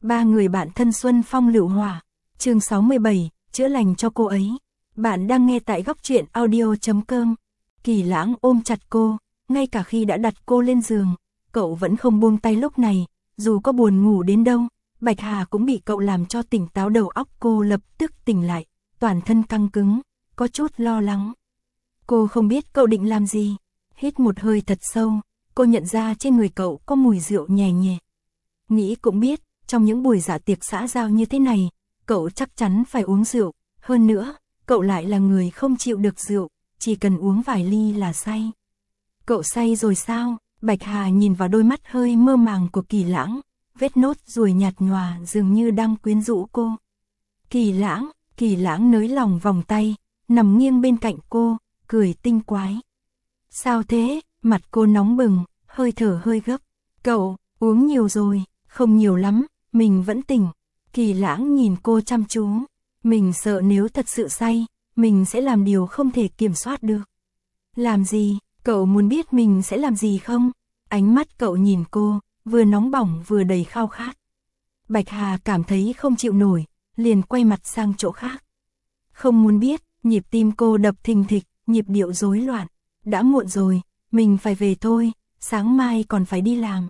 Ba người bạn thân Xuân Phong Lựu Hỏa, chương 67, chữa lành cho cô ấy. Bạn đang nghe tại góc truyện audio.com. Kỳ Lãng ôm chặt cô, ngay cả khi đã đặt cô lên giường, cậu vẫn không buông tay lúc này, dù có buồn ngủ đến đâu, Bạch Hà cũng bị cậu làm cho tỉnh táo, đầu óc cô lập tức tỉnh lại, toàn thân căng cứng, có chút lo lắng. Cô không biết cậu định làm gì, hít một hơi thật sâu, cô nhận ra trên người cậu có mùi rượu nhẹ nhẹ. Nghĩ cũng biết, trong những buổi dạ tiệc xã giao như thế này, cậu chắc chắn phải uống rượu, hơn nữa, cậu lại là người không chịu được rượu, chỉ cần uống vài ly là say. Cậu say rồi sao? Bạch Hà nhìn vào đôi mắt hơi mơ màng của Kỳ Lãng, vết nốt ruồi nhạt nhòa dường như đang quyến rũ cô. Kỳ Lãng nới lỏng vòng tay, nằm nghiêng bên cạnh cô, cười tinh quái. Sao thế? Mặt cô nóng bừng, hơi thở hơi gấp. Cậu, uống nhiều rồi, không nhiều lắm, mình vẫn tỉnh. Kỳ Lãng nhìn cô chăm chú, mình sợ nếu thật sự say, mình sẽ làm điều không thể kiểm soát được. Làm gì? Cậu muốn biết mình sẽ làm gì không? Ánh mắt cậu nhìn cô, vừa nóng bỏng vừa đầy khao khát. Bạch Hà cảm thấy không chịu nổi, liền quay mặt sang chỗ khác. Không muốn biết, nhịp tim cô đập thình thịch, nhịp điệu rối loạn. Đã muộn rồi, mình phải về thôi, sáng mai còn phải đi làm.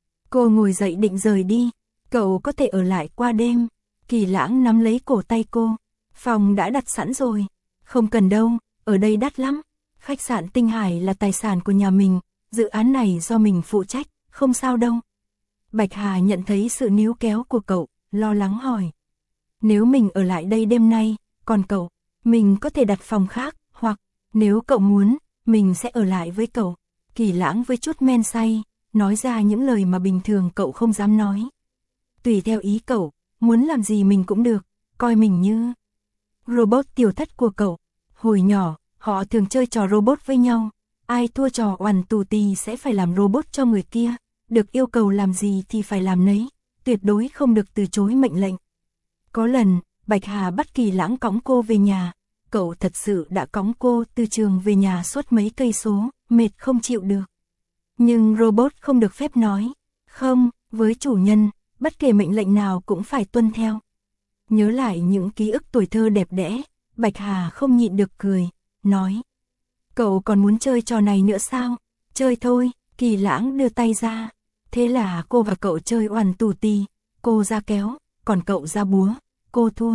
Cô ngồi dậy định rời đi, cậu có thể ở lại qua đêm. Kỳ Lãng nắm lấy cổ tay cô, phòng đã đặt sẵn rồi. Không cần đâu, ở đây đắt lắm. Khách sạn Tinh Hải là tài sản của nhà mình, dự án này do mình phụ trách, không sao đâu. Bạch Hà nhận thấy sự níu kéo của cậu, lo lắng hỏi. Nếu mình ở lại đây đêm nay, còn cậu, mình có thể đặt phòng khác, hoặc, nếu cậu muốn, mình sẽ ở lại với cậu. Kỳ Lãng với chút men say, nói ra những lời mà bình thường cậu không dám nói. Tùy theo ý cậu, muốn làm gì mình cũng được, coi mình như robot tiểu thất của cậu. Hồi nhỏ, họ thường chơi trò robot với nhau, ai thua trò oằn tù tì sẽ phải làm robot cho người kia, được yêu cầu làm gì thì phải làm nấy, tuyệt đối không được từ chối mệnh lệnh. Có lần, Bạch Hà bắt Kỳ Lãng cõng cô về nhà, cậu thật sự đã cõng cô từ trường về nhà suốt mấy cây số, mệt không chịu được. Nhưng robot không được phép nói, không, với chủ nhân, bất kể mệnh lệnh nào cũng phải tuân theo. Nhớ lại những ký ức tuổi thơ đẹp đẽ, Bạch Hà không nhịn được cười, nói. Cậu còn muốn chơi trò này nữa sao? Chơi thôi, Kỳ Lãng đưa tay ra. Thế là cô và cậu chơi oằn tù tì, cô ra kéo, còn cậu ra búa, cô thua.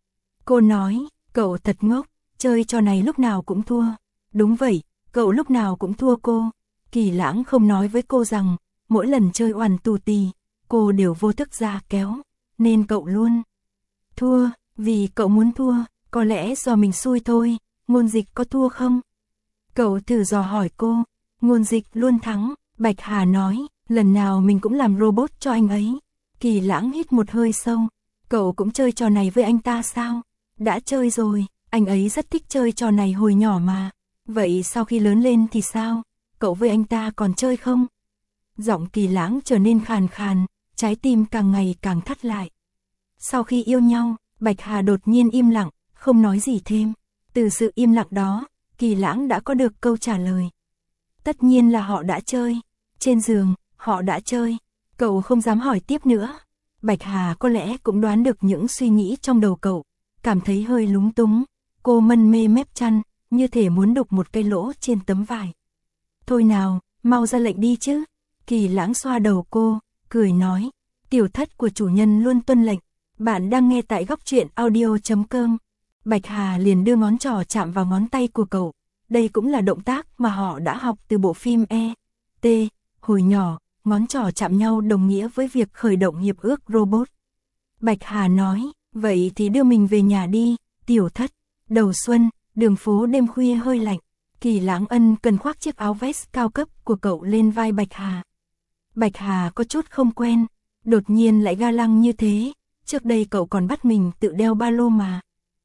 Cô nói, cậu thật ngốc, chơi trò này lúc nào cũng thua. Đúng vậy, cậu lúc nào cũng thua cô. Kỳ Lãng không nói với cô rằng, mỗi lần chơi oằn tù tì, cô đều vô thức ra kéo, nên cậu luôn thua, vì cậu muốn thua, có lẽ do mình xui thôi. Ngôn Dịch có thua không? Cậu thử dò hỏi cô. Ngôn Dịch luôn thắng. Bạch Hà nói, lần nào mình cũng làm robot cho anh ấy. Kỳ Lãng hít một hơi sâu. Cậu cũng chơi trò này với anh ta sao? Đã chơi rồi, anh ấy rất thích chơi trò này hồi nhỏ mà. Vậy sau khi lớn lên thì sao? Cậu với anh ta còn chơi không? Giọng Kỳ Lãng trở nên khàn khàn, trái tim càng ngày càng thắt lại. Sau khi yêu nhau, Bạch Hà đột nhiên im lặng, không nói gì thêm. Từ sự im lặng đó, Kỳ Lãng đã có được câu trả lời. Tất nhiên là họ đã chơi. Trên giường, họ đã chơi. Cậu không dám hỏi tiếp nữa. Bạch Hà có lẽ cũng đoán được những suy nghĩ trong đầu cậu, cảm thấy hơi lúng túng. Cô mân mê mép chăn, như thể muốn đục một cái lỗ trên tấm vải. Thôi nào, mau ra lệnh đi chứ. Kỳ Lãng xoa đầu cô, cười nói. Tiểu thất của chủ nhân luôn tuân lệnh. Bạn đang nghe tại góc truyện audio.com. Bạch Hà liền đưa ngón trỏ chạm vào ngón tay của cậu. Đây cũng là động tác mà họ đã học từ bộ phim E.T. Hồi nhỏ, ngón trỏ chạm nhau đồng nghĩa với việc khởi động hiệp ước robot. Bạch Hà nói, vậy thì đưa mình về nhà đi, tiểu thất. Đầu xuân, đường phố đêm khuya hơi lạnh. Kỳ Lãng ân cần khoác chiếc áo vest cao cấp của cậu lên vai Bạch Hà. Bạch Hà có chút không quen, đột nhiên lại ga lăng như thế. Trước đây cậu còn bắt mình tự đeo ba lô mà.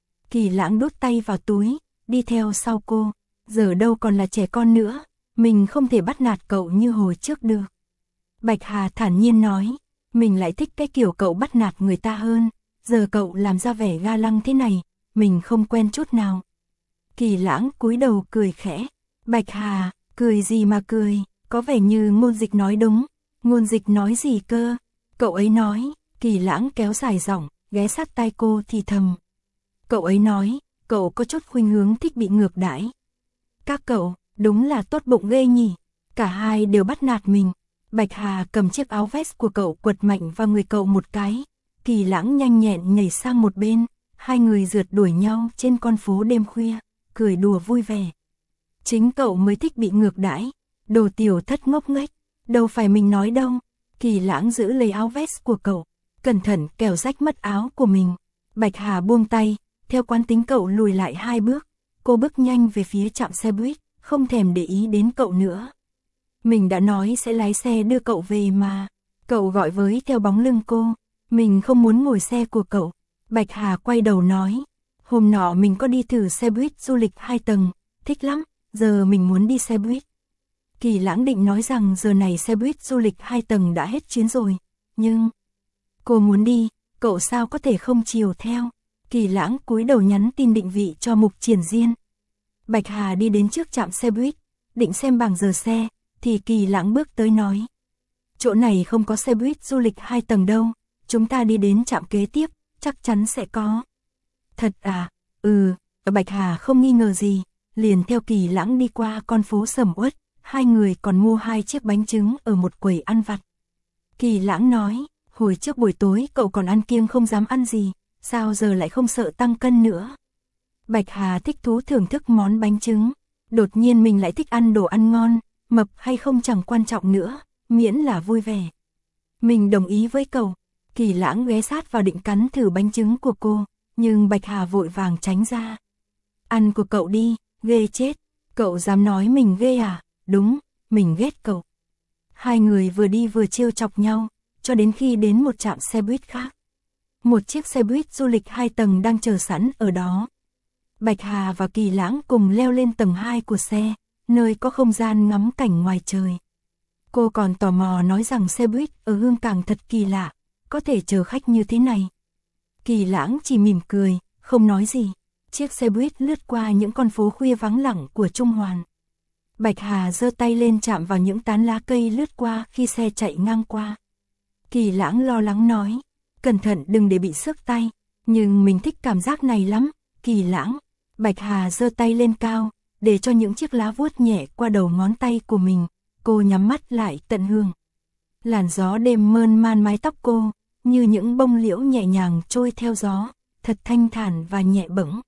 Kỳ Lãng đút tay vào túi, đi theo sau cô. Giờ đâu còn là trẻ con nữa, mình không thể bắt nạt cậu như hồi trước được. Bạch Hà thản nhiên nói, mình lại thích cái kiểu cậu bắt nạt người ta hơn. Giờ cậu làm ra vẻ ga lăng thế này, mình không quen chút nào. Kỳ Lãng cúi đầu cười khẽ. Bạch Hà, cười gì mà cười, có vẻ như Ngôn Dịch nói đúng. Ngôn Dịch nói gì cơ? Cậu ấy nói, Kỳ Lãng kéo dài giọng, ghé sát tai cô thì thầm. Cậu ấy nói, cậu có chút khuynh hướng thích bị ngược đãi. Các cậu, đúng là tốt bụng ghê nhỉ. Cả hai đều bắt nạt mình. Bạch Hà cầm chiếc áo vest của cậu quật mạnh vào người cậu một cái. Kỳ Lãng nhanh nhẹn nhảy sang một bên. Hai người rượt đuổi nhau trên con phố đêm khuya, cười đùa vui vẻ. Chính cậu mới thích bị ngược đãi. Đồ tiểu thất ngốc nghếch, đâu phải mình nói đâu. Kỳ Lãng giữ lấy áo vest của cậu, cẩn thận kẻo rách mất áo của mình. Bạch Hà buông tay, theo quán tính cậu lùi lại 2 bước. Cô bước nhanh về phía trạm xe buýt, không thèm để ý đến cậu nữa. Mình đã nói sẽ lái xe đưa cậu về mà. Cậu gọi với theo bóng lưng cô. Mình không muốn ngồi xe của cậu. Bạch Hà quay đầu nói. Hôm nọ mình có đi thử xe buýt du lịch 2 tầng, thích lắm, giờ mình muốn đi xe buýt. Kỳ Lãng định nói rằng giờ này xe buýt du lịch 2 tầng đã hết chuyến rồi, nhưng cô muốn đi, cậu sao có thể không chiều theo. Kỳ Lãng cúi đầu nhắn tin định vị cho Mục Triển Diên. Bạch Hà đi đến trước trạm xe buýt, định xem bảng giờ xe, thì Kỳ Lãng bước tới nói. Chỗ này không có xe buýt du lịch 2 tầng đâu, chúng ta đi đến trạm kế tiếp, chắc chắn sẽ có. Thật à? Bạch Hà không nghi ngờ gì, liền theo Kỳ Lãng đi qua con phố sầm uất, hai người còn mua 2 chiếc bánh trứng ở một quầy ăn vặt. Kỳ Lãng nói, hồi trước buổi tối cậu còn ăn kiêng không dám ăn gì, sao giờ lại không sợ tăng cân nữa? Bạch Hà thích thú thưởng thức món bánh trứng, đột nhiên mình lại thích ăn đồ ăn ngon, mập hay không chẳng quan trọng nữa, miễn là vui vẻ. Mình đồng ý với cậu. Kỳ Lãng ghé sát vào định cắn thử bánh trứng của cô, nhưng Bạch Hà vội vàng tránh ra. Ăn của cậu đi, ghê chết, cậu dám nói mình ghê à? Đúng, mình ghét cậu. Hai người vừa đi vừa trêu chọc nhau, cho đến khi đến một trạm xe buýt khác. Một chiếc xe buýt du lịch 2 tầng đang chờ sẵn ở đó. Bạch Hà và Kỳ Lãng cùng leo lên tầng 2 của xe, nơi có không gian ngắm cảnh ngoài trời. Cô còn tò mò nói rằng xe buýt ở Hương Cảng thật kỳ lạ, có thể chờ khách như thế này. Kỳ Lãng chỉ mỉm cười, không nói gì. Chiếc xe buýt lướt qua những con phố khuya vắng lặng của Trung Hoàn. Bạch Hà giơ tay lên chạm vào những tán lá cây lướt qua khi xe chạy ngang qua. Kỳ Lãng lo lắng nói, cẩn thận đừng để bị xước tay, nhưng mình thích cảm giác này lắm, Kỳ Lãng. Bạch Hà giơ tay lên cao, để cho những chiếc lá vuốt nhẹ qua đầu ngón tay của mình, cô nhắm mắt lại tận hưởng. Làn gió đêm mơn man mái tóc cô, như những bông liễu nhẹ nhàng trôi theo gió, thật thanh thản và nhẹ bẫng.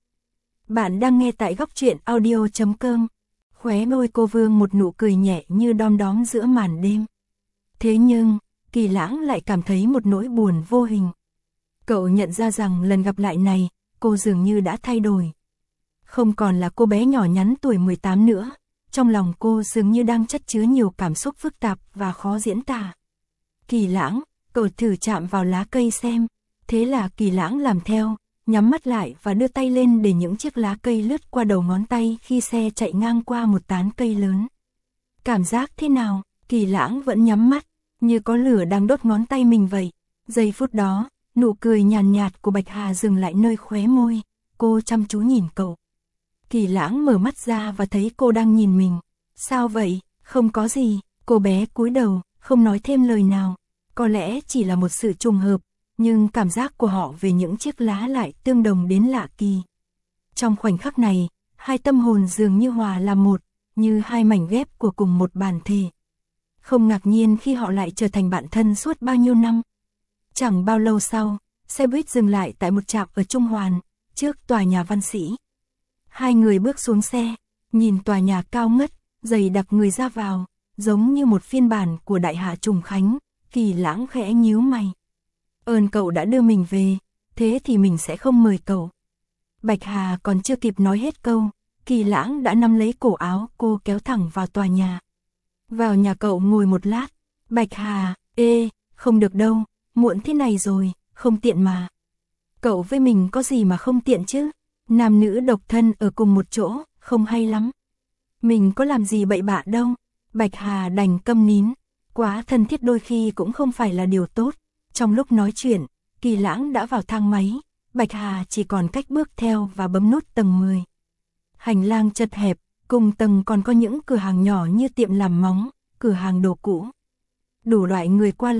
Bạn đang nghe tại góc truyện audio.com. Khóe môi cô vương một nụ cười nhẹ như đom đóm giữa màn đêm. Thế nhưng, Kỳ Lãng lại cảm thấy một nỗi buồn vô hình. Cậu nhận ra rằng lần gặp lại này, cô dường như đã thay đổi. Không còn là cô bé nhỏ nhắn tuổi 18 nữa, trong lòng cô dường như đang chất chứa nhiều cảm xúc phức tạp và khó diễn tả. Kỳ Lãng, cậu thử chạm vào lá cây xem. Thế là Kỳ Lãng làm theo, nhắm mắt lại và đưa tay lên để những chiếc lá cây lướt qua đầu ngón tay khi xe chạy ngang qua một tán cây lớn. Cảm giác thế nào? Kỳ Lãng vẫn nhắm mắt, như có lửa đang đốt ngón tay mình vậy. Giây phút đó, nụ cười nhàn nhạt của Bạch Hà dừng lại nơi khóe môi, cô chăm chú nhìn cậu. Kỳ Lãng mở mắt ra và thấy cô đang nhìn mình. Sao vậy? Không có gì. Cô bé cúi đầu, không nói thêm lời nào. Có lẽ chỉ là một sự trùng hợp, nhưng cảm giác của họ về những chiếc lá lại tương đồng đến lạ kỳ. Trong khoảnh khắc này, hai tâm hồn dường như hòa làm một, như hai mảnh ghép của cùng một bản thể. Không ngạc nhiên khi họ lại trở thành bạn thân suốt bao nhiêu năm. Chẳng bao lâu sau, xe buýt dừng lại tại một trạm ở Trung Hoàn, trước tòa nhà Văn Sĩ. Hai người bước xuống xe, nhìn tòa nhà cao ngất, dày đặc người ra vào, giống như một phiên bản của Đại Hạ Trùng Khánh. Kỳ Lãng khẽ nhíu mày. Ơn cậu đã đưa mình về, thế thì mình sẽ không mời cậu. Bạch Hà còn chưa kịp nói hết câu, Kỳ Lãng đã nắm lấy cổ áo cô kéo thẳng vào tòa nhà. Vào nhà cậu ngồi một lát. Bạch Hà, không được đâu, muộn thế này rồi, không tiện mà. Cậu với mình có gì mà không tiện chứ? Nam nữ độc thân ở cùng một chỗ, không hay lắm. Mình có làm gì bậy bạ đâu. Bạch Hà đành câm nín. Quá thân thiết đôi khi cũng không phải là điều tốt. Trong lúc nói chuyện, Kỳ Lãng đã vào thang máy. Bạch Hà chỉ còn cách bước theo và bấm nút tầng 10. Hành lang chật hẹp, cùng tầng còn có những cửa hàng nhỏ như tiệm làm móng, cửa hàng đồ cũ. Đủ loại người qua lại,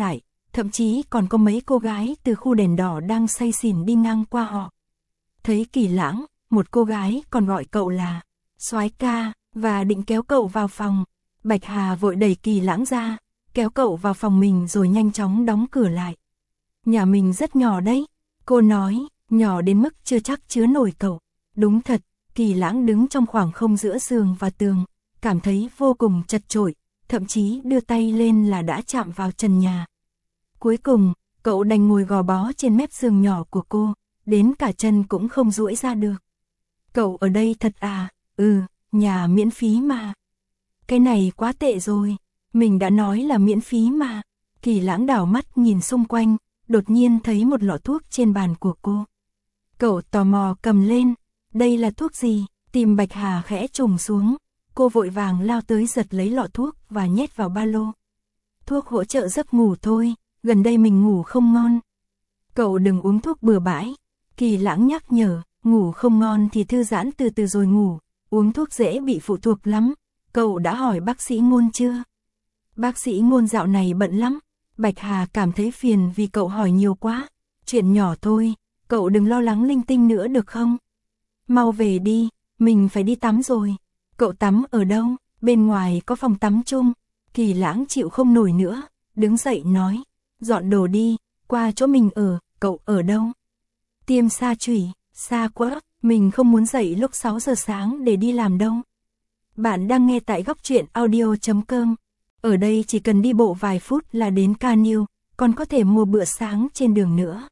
thậm chí còn có mấy cô gái từ khu đèn đỏ đang say xỉn đi ngang qua họ. Thấy Kỳ Lãng, một cô gái còn gọi cậu là soái ca, và định kéo cậu vào phòng. Bạch Hà vội đẩy Kỳ Lãng ra, kéo cậu vào phòng mình rồi nhanh chóng đóng cửa lại. Nhà mình rất nhỏ đấy, cô nói, nhỏ đến mức chưa chắc chứa nổi cậu. Đúng thật, Kỳ Lãng đứng trong khoảng không giữa giường và tường, cảm thấy vô cùng chật chội, thậm chí đưa tay lên là đã chạm vào trần nhà. Cuối cùng, cậu đành ngồi gò bó trên mép giường nhỏ của cô, đến cả chân cũng không duỗi ra được. Cậu ở đây thật à? Ừ, nhà miễn phí mà. Cái này quá tệ rồi, mình đã nói là miễn phí mà. Kỳ Lãng đảo mắt nhìn xung quanh, đột nhiên thấy một lọ thuốc trên bàn của cô. Cậu tò mò cầm lên, đây là thuốc gì? Tim Bạch Hà khẽ trùng xuống, cô vội vàng lao tới giật lấy lọ thuốc và nhét vào ba lô. Thuốc hỗ trợ giấc ngủ thôi, gần đây mình ngủ không ngon. Cậu đừng uống thuốc bừa bãi, Kỳ Lãng nhắc nhở, ngủ không ngon thì thư giãn từ từ rồi ngủ, uống thuốc dễ bị phụ thuộc lắm. Cậu đã hỏi bác sĩ Ngôn chưa? Bác sĩ Ngôn dạo này bận lắm. Bạch Hà cảm thấy phiền vì cậu hỏi nhiều quá. Chuyện nhỏ thôi, cậu đừng lo lắng linh tinh nữa được không? Mau về đi, mình phải đi tắm rồi. Cậu tắm ở đâu? Bên ngoài có phòng tắm chung. Kỳ Lãng chịu không nổi nữa, đứng dậy nói, dọn đồ đi, qua chỗ mình ở, cậu ở đâu? Tiêm Sa Chủy, xa quá, mình không muốn dậy lúc 6 giờ sáng để đi làm đâu. Bạn đang nghe tại Góc Truyện Audio.com. Ở đây chỉ cần đi bộ vài phút là đến Canil, còn có thể mua bữa sáng trên đường nữa.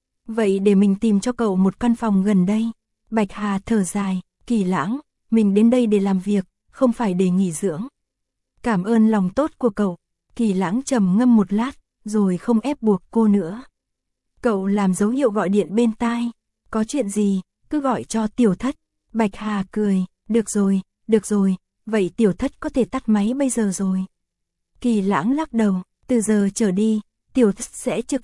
Vậy để mình tìm cho cậu một căn phòng gần đây. Bạch Hà thở dài, Kỳ Lãng, mình đến đây để làm việc, không phải để nghỉ dưỡng. Cảm ơn lòng tốt của cậu. Kỳ Lãng trầm ngâm một lát, rồi không ép buộc cô nữa. Cậu làm dấu hiệu gọi điện bên tai. Có chuyện gì, cứ gọi cho Tiểu Thất. Bạch Hà cười, được rồi, vậy Tiểu Thất có thể tắt máy bây giờ rồi. Kỳ Lãng lắc đầu, từ giờ trở đi, Tiểu Thất sẽ trực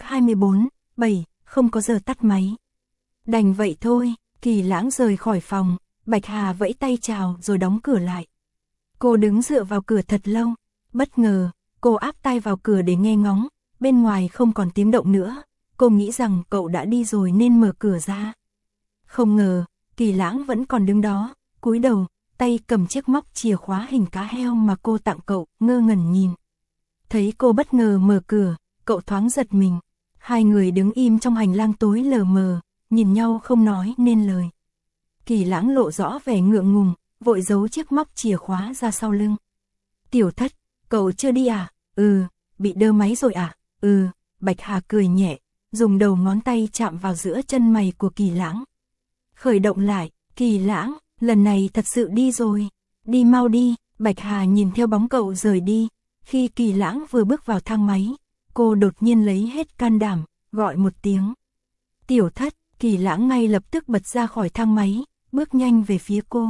24/7, không có giờ tắt máy. Đành vậy thôi, Kỳ Lãng rời khỏi phòng, Bạch Hà vẫy tay chào rồi đóng cửa lại. Cô đứng dựa vào cửa thật lâu, bất ngờ, cô áp tai vào cửa để nghe ngóng, bên ngoài không còn tiếng động nữa, cô nghĩ rằng cậu đã đi rồi nên mở cửa ra. Không ngờ, Kỳ Lãng vẫn còn đứng đó, cúi đầu, tay cầm chiếc móc chìa khóa hình cá heo mà cô tặng cậu, ngơ ngẩn nhìn. Thấy cô bất ngờ mở cửa, cậu thoáng giật mình. Hai người đứng im trong hành lang tối lờ mờ, nhìn nhau không nói nên lời. Kỳ Lãng lộ rõ vẻ ngượng ngùng, vội giấu chiếc móc chìa khóa ra sau lưng. Tiểu Thất, cậu chưa đi à? Ừ, bị đơ máy rồi à? Ừ, Bạch Hà cười nhẹ, dùng đầu ngón tay chạm vào giữa chân mày của Kỳ Lãng. Khởi động lại, Kỳ Lãng, lần này thật sự đi rồi. Đi mau đi, Bạch Hà nhìn theo bóng cậu rời đi. Khi Kỳ Lãng vừa bước vào thang máy, cô đột nhiên lấy hết can đảm, gọi một tiếng. Tiểu Thất, Kỳ Lãng ngay lập tức bật ra khỏi thang máy, bước nhanh về phía cô.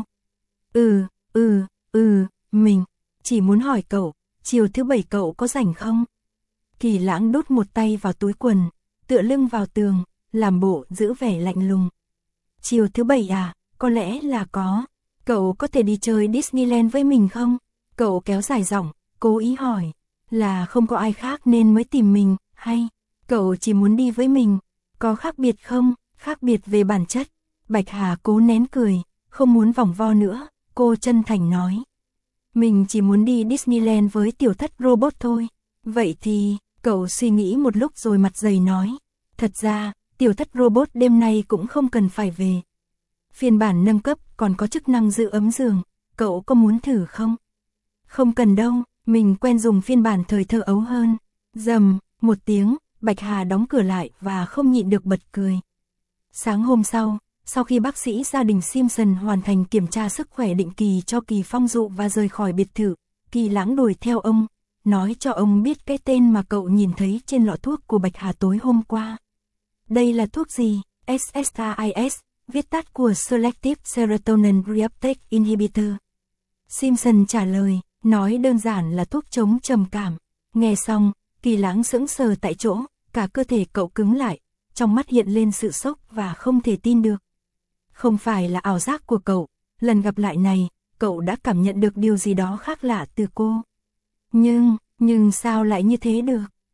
Mình chỉ muốn hỏi cậu, chiều thứ Bảy cậu có rảnh không? Kỳ Lãng đút một tay vào túi quần, tựa lưng vào tường, làm bộ giữ vẻ lạnh lùng. Chiều thứ Bảy à, có lẽ là có. Cậu có thể đi chơi Disneyland với mình không? Cậu kéo dài giọng, cố ý hỏi. Là không có ai khác nên mới tìm mình, hay cậu chỉ muốn đi với mình? Có khác biệt không? Khác biệt về bản chất. Bạch Hà cố nén cười, không muốn vòng vo nữa, cô chân thành nói. Mình chỉ muốn đi Disneyland với Tiểu Thất robot thôi. Vậy thì, cậu suy nghĩ một lúc rồi mặt dày nói. Thật ra, Tiểu Thất robot đêm nay cũng không cần phải về. Phiên bản nâng cấp còn có chức năng giữ ấm giường, cậu có muốn thử không? Không cần đâu, mình quen dùng phiên bản thời thơ ấu hơn. Rầm, một tiếng, Bạch Hà đóng cửa lại và không nhịn được bật cười. Sáng hôm sau khi bác sĩ gia đình Simpson hoàn thành kiểm tra sức khỏe định kỳ cho Kỳ Phong Dụ và rời khỏi biệt thự, Kỳ Lãng đuổi theo ông, nói cho ông biết cái tên mà cậu nhìn thấy trên lọ thuốc của Bạch Hà tối hôm qua. Đây là thuốc gì? SSRIs, viết tắt của Selective Serotonin Reuptake Inhibitor. Simpson trả lời, nói đơn giản là thuốc chống trầm cảm. Nghe xong, Kỳ Lãng sững sờ tại chỗ, cả cơ thể cậu cứng lại, trong mắt hiện lên sự sốc và không thể tin được. Không phải là ảo giác của cậu, lần gặp lại này, cậu đã cảm nhận được điều gì đó khác lạ từ cô. Nhưng sao lại như thế được?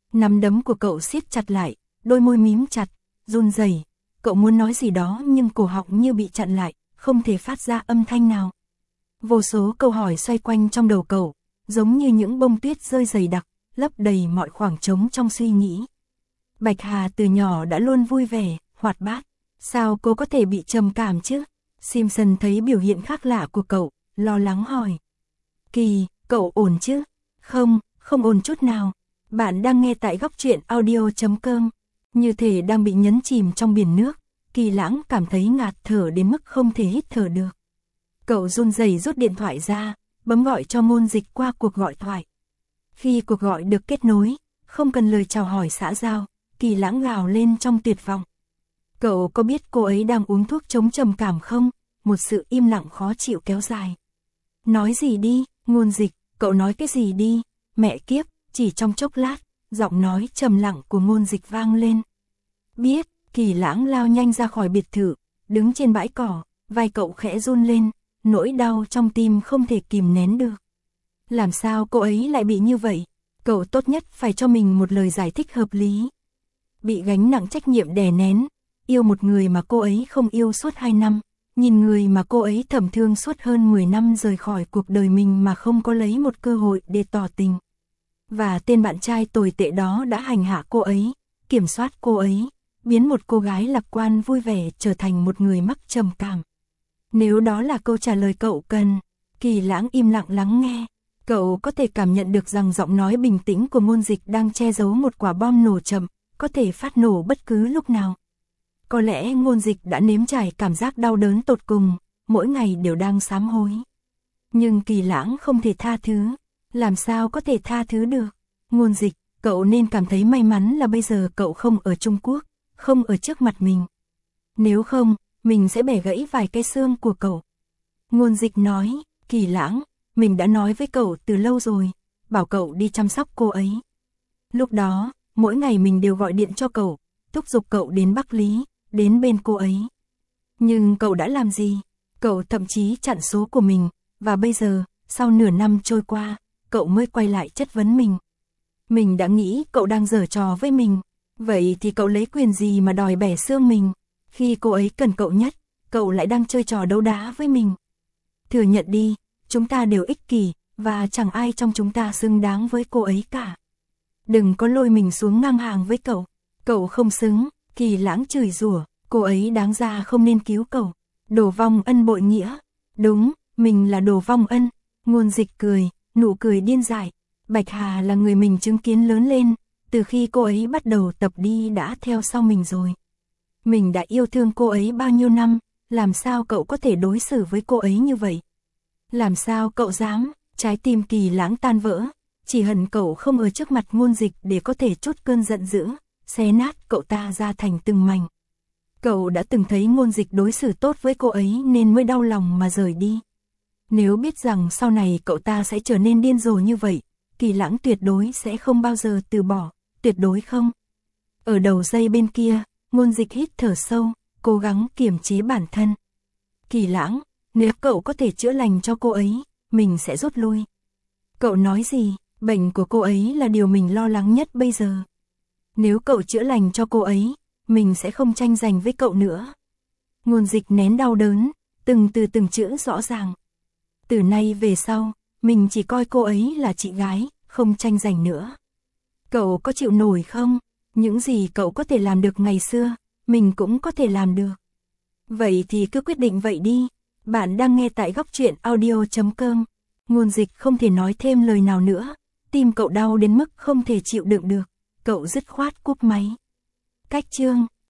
Nắm đấm của cậu siết chặt lại, đôi môi mím chặt, run rẩy. Cậu muốn nói gì đó nhưng cổ họng như bị chặn lại, không thể phát ra âm thanh nào. Vô số câu hỏi xoay quanh trong đầu cậu, giống như những bông tuyết rơi dày đặc, lấp đầy mọi khoảng trống trong suy nghĩ. Bạch Hà từ nhỏ đã luôn vui vẻ, hoạt bát. Sao cô có thể bị trầm cảm chứ? Simpson thấy biểu hiện khác lạ của cậu, lo lắng hỏi. Kỳ, cậu ổn chứ? Không, không ổn chút nào. Bạn đang nghe tại góc truyện audio.com. Như thể đang bị nhấn chìm trong biển nước, Kỳ Lãng cảm thấy ngạt thở đến mức không thể hít thở được. Cậu run rẩy rút điện thoại ra, bấm gọi cho Ngôn Dịch qua cuộc gọi thoại. Khi cuộc gọi được kết nối, không cần lời chào hỏi xã giao, Kỳ Lãng gào lên trong tuyệt vọng. Cậu có biết cô ấy đang uống thuốc chống trầm cảm không? Một sự im lặng khó chịu kéo dài. Nói gì đi, Ngôn Dịch, cậu nói cái gì đi? Mẹ kiếp, chỉ trong chốc lát, giọng nói trầm lặng của Ngôn Dịch vang lên. Biết, Kỳ Lãng lao nhanh ra khỏi biệt thự, đứng trên bãi cỏ, vai cậu khẽ run lên, nỗi đau trong tim không thể kìm nén được. Làm sao cô ấy lại bị như vậy? Cậu tốt nhất phải cho mình một lời giải thích hợp lý. Bị gánh nặng trách nhiệm đè nén, yêu một người mà cô ấy không yêu suốt 2 năm, nhìn người mà cô ấy thầm thương suốt hơn 10 năm rời khỏi cuộc đời mình mà không có lấy một cơ hội để tỏ tình. Và tên bạn trai tồi tệ đó đã hành hạ cô ấy, kiểm soát cô ấy, biến một cô gái lạc quan vui vẻ trở thành một người mắc trầm cảm. Nếu đó là câu trả lời cậu cần, Kỳ Lãng im lặng lắng nghe. Cậu có thể cảm nhận được rằng giọng nói bình tĩnh của Ngôn Dịch đang che giấu một quả bom nổ chậm, có thể phát nổ bất cứ lúc nào. Có lẽ Ngôn Dịch đã nếm trải cảm giác đau đớn tột cùng, mỗi ngày đều đang sám hối. Nhưng Kỳ Lãng không thể tha thứ. Làm sao có thể tha thứ được? Ngôn Dịch, cậu nên cảm thấy may mắn là bây giờ cậu không ở Trung Quốc, không ở trước mặt mình. Nếu không, mình sẽ bẻ gãy vài cái xương của cậu. Ngôn Dịch nói, Kỳ Lãng, mình đã nói với cậu từ lâu rồi, bảo cậu đi chăm sóc cô ấy. Lúc đó, mỗi ngày mình đều gọi điện cho cậu, thúc giục cậu đến Bắc Lý, đến bên cô ấy. Nhưng cậu đã làm gì? Cậu thậm chí chặn số của mình, và bây giờ, sau nửa năm trôi qua, cậu mới quay lại chất vấn mình. Mình đã nghĩ cậu đang giở trò với mình, vậy thì cậu lấy quyền gì mà đòi bẻ xương mình? Khi cô ấy cần cậu nhất, cậu lại đang chơi trò đấu đá với mình. Thừa nhận đi, chúng ta đều ích kỷ, và chẳng ai trong chúng ta xứng đáng với cô ấy cả. Đừng có lôi mình xuống ngang hàng với cậu. Cậu không xứng, Kỳ Lãng chửi rủa, cô ấy đáng ra không nên cứu cậu. Đồ vong ân bội nghĩa. Đúng, mình là đồ vong ân. Ngôn Dịch cười, nụ cười điên dại. Bạch Hà là người mình chứng kiến lớn lên, từ khi cô ấy bắt đầu tập đi đã theo sau mình rồi. Mình đã yêu thương cô ấy bao nhiêu năm, làm sao cậu có thể đối xử với cô ấy như vậy? Làm sao cậu dám? Trái tim Kỳ Lãng tan vỡ, chỉ hận cậu không ở trước mặt Ngôn Dịch để có thể trút cơn giận dữ, xé nát cậu ta ra thành từng mảnh. Cậu đã từng thấy Ngôn Dịch đối xử tốt với cô ấy nên mới đau lòng mà rời đi. Nếu biết rằng sau này cậu ta sẽ trở nên điên rồ như vậy, Kỳ Lãng tuyệt đối sẽ không bao giờ từ bỏ, tuyệt đối không. Ở đầu dây bên kia, Ngôn Dịch hít thở sâu, cố gắng kiềm chế bản thân. Kỳ Lãng, nếu cậu có thể chữa lành cho cô ấy, mình sẽ rút lui. Cậu nói gì? Bệnh của cô ấy là điều mình lo lắng nhất bây giờ. Nếu cậu chữa lành cho cô ấy, mình sẽ không tranh giành với cậu nữa. Ngôn Dịch nén đau đớn, từng từ từng chữ rõ ràng. Từ nay về sau, mình chỉ coi cô ấy là chị gái, không tranh giành nữa. Cậu có chịu nổi không? Những gì cậu có thể làm được ngày xưa, mình cũng có thể làm được. Vậy thì cứ quyết định vậy đi. Bạn đang nghe tại góc truyện audio.com. Ngôn Dịch không thể nói thêm lời nào nữa. Tim cậu đau đến mức không thể chịu đựng được. Cậu dứt khoát cúp máy. Cách chương